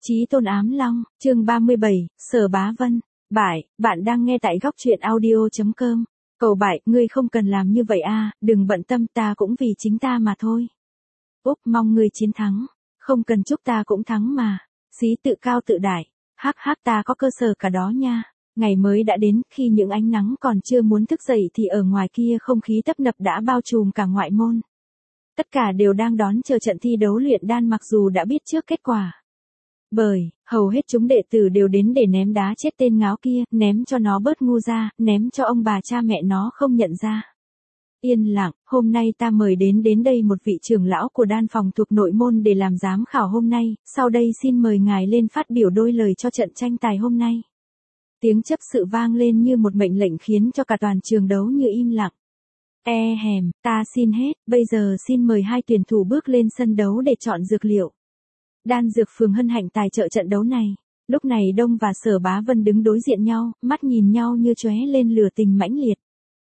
Chí tôn ám long, chương 37, Sở Bá Vân. Bạn đang nghe tại góc truyện audio.com. Cầu bại, ngươi không cần làm như vậy a, đừng bận tâm, ta cũng vì chính ta mà thôi. Úp, mong ngươi chiến thắng. Không cần chúc ta cũng thắng mà. Xí tự cao tự đại. Hắc hắc, ta có cơ sở cả đó nha. Ngày mới đã đến, khi những ánh nắng còn chưa muốn thức dậy thì ở ngoài kia không khí tấp nập đã bao trùm cả ngoại môn. Tất cả đều đang đón chờ trận thi đấu luyện đan mặc dù đã biết trước kết quả. Bởi, hầu hết chúng đệ tử đều đến để ném đá chết tên ngáo kia, ném cho nó bớt ngu ra, ném cho ông bà cha mẹ nó không nhận ra. Yên lặng, hôm nay ta mời đến đây một vị trưởng lão của đan phòng thuộc nội môn để làm giám khảo hôm nay, sau đây xin mời ngài lên phát biểu đôi lời cho trận tranh tài hôm nay. Tiếng chấp sự vang lên như một mệnh lệnh khiến cho cả toàn trường đấu như im lặng. Ta xin hết, bây giờ xin mời hai tuyển thủ bước lên sân đấu để chọn dược liệu. Đan dược phường hân hạnh tài trợ trận đấu này. Lúc này Đông và Sở Bá Vân đứng đối diện nhau, mắt nhìn nhau như chóe lên lửa tình mãnh liệt.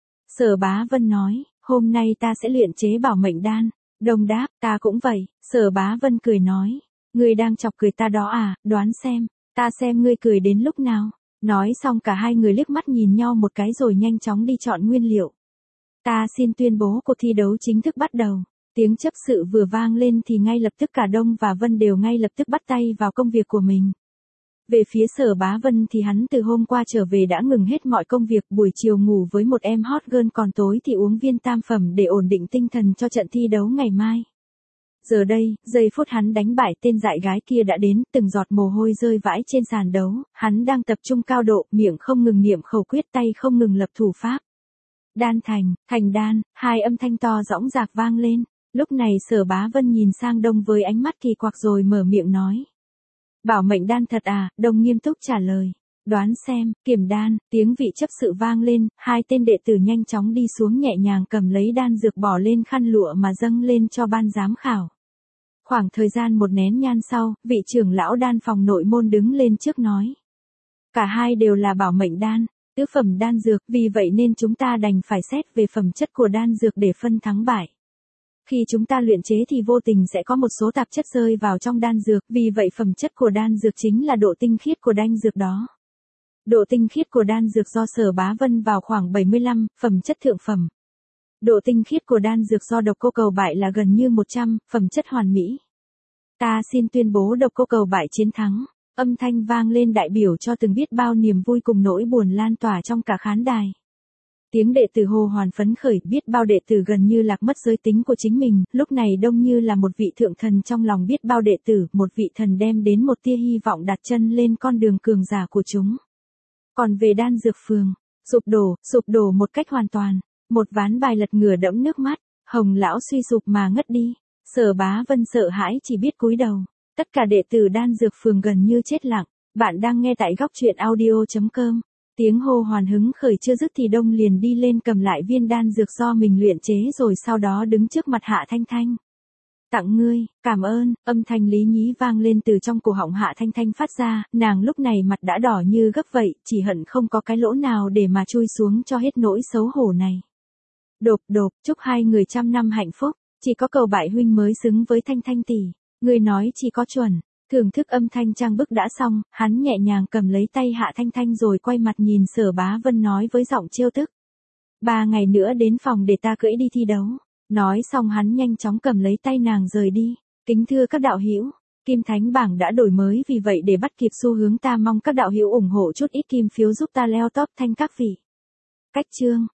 Sở Bá Vân nói, hôm nay ta sẽ luyện chế bảo mệnh đan. Đông đáp, ta cũng vậy. Sở Bá Vân cười nói, ngươi đang chọc cười ta đó à, đoán xem, ta xem ngươi cười đến lúc nào. Nói xong cả hai người liếc mắt nhìn nhau một cái rồi nhanh chóng đi chọn nguyên liệu. Ta xin tuyên bố cuộc thi đấu chính thức bắt đầu. Tiếng chấp sự vừa vang lên thì ngay lập tức cả Đông và Vân đều ngay lập tức bắt tay vào công việc của mình. Về phía Sở Bá Vân thì hắn từ hôm qua trở về đã ngừng hết mọi công việc, buổi chiều ngủ với một em hot girl, còn tối thì uống viên tam phẩm để ổn định tinh thần cho trận thi đấu ngày mai. Giờ đây, giây phút hắn đánh bại tên dại gái kia đã đến, từng giọt mồ hôi rơi vãi trên sàn đấu, hắn đang tập trung cao độ, miệng không ngừng niệm khẩu quyết, tay không ngừng lập thủ pháp. Đan thành đan, hai âm thanh to dõng dạc vang lên. Lúc này Sở Bá Vân nhìn sang Đông với ánh mắt kỳ quặc rồi mở miệng nói. Bảo mệnh đan thật à? Đông nghiêm túc trả lời. Đoán xem, kiểm đan, tiếng vị chấp sự vang lên, hai tên đệ tử nhanh chóng đi xuống nhẹ nhàng cầm lấy đan dược bỏ lên khăn lụa mà dâng lên cho ban giám khảo. Khoảng thời gian một nén nhang sau, vị trưởng lão đan phòng nội môn đứng lên trước nói. Cả hai đều là bảo mệnh đan, tứ phẩm đan dược, vì vậy nên chúng ta đành phải xét về phẩm chất của đan dược để phân thắng bại. Khi chúng ta luyện chế thì vô tình sẽ có một số tạp chất rơi vào trong đan dược, vì vậy phẩm chất của đan dược chính là độ tinh khiết của đan dược đó. Độ tinh khiết của đan dược do Sở Bá Vân vào khoảng 75, phẩm chất thượng phẩm. Độ tinh khiết của đan dược do Độc Cô Cầu Bại là gần như 100, phẩm chất hoàn mỹ. Ta xin tuyên bố Độc Cô Cầu Bại chiến thắng. Âm thanh vang lên đại biểu cho từng biết bao niềm vui cùng nỗi buồn lan tỏa trong cả khán đài. Tiếng đệ tử hô hoán phấn khởi, biết bao đệ tử gần như lạc mất giới tính của chính mình, lúc này Đông như là một vị thượng thần trong lòng biết bao đệ tử, một vị thần đem đến một tia hy vọng đặt chân lên con đường cường giả của chúng. Còn về đan dược phường, sụp đổ một cách hoàn toàn, một ván bài lật ngửa đẫm nước mắt, Hồng lão suy sụp mà ngất đi. Sở Bá Vân sợ hãi chỉ biết cúi đầu. Tất cả đệ tử đan dược phường gần như chết lặng. Bạn đang nghe tại góc truyện audio.com. Tiếng hô hoan hứng khởi chưa dứt thì Đông liền đi lên cầm lại viên đan dược do mình luyện chế rồi sau đó đứng trước mặt Hạ Thanh Thanh. Tặng ngươi, cảm ơn, âm thanh lý nhí vang lên từ trong cổ họng Hạ Thanh Thanh phát ra, nàng lúc này mặt đã đỏ như gấp vậy, chỉ hận không có cái lỗ nào để mà chui xuống cho hết nỗi xấu hổ này. Đột, chúc hai người trăm năm hạnh phúc, chỉ có Cầu Bại huynh mới xứng với Thanh Thanh tỷ, ngươi nói chỉ có chuẩn. Thưởng thức âm thanh trang bức đã xong, hắn nhẹ nhàng cầm lấy tay Hạ Thanh Thanh rồi quay mặt nhìn Sở Bá Vân nói với giọng trêu tức. 3 ngày nữa đến phòng để ta cưỡi đi thi đấu. Nói xong hắn nhanh chóng cầm lấy tay nàng rời đi. Kính thưa các đạo hữu, Kim Thánh bảng đã đổi mới, vì vậy để bắt kịp xu hướng ta mong các đạo hữu ủng hộ chút ít kim phiếu giúp ta leo top thanh các vị. Cách chương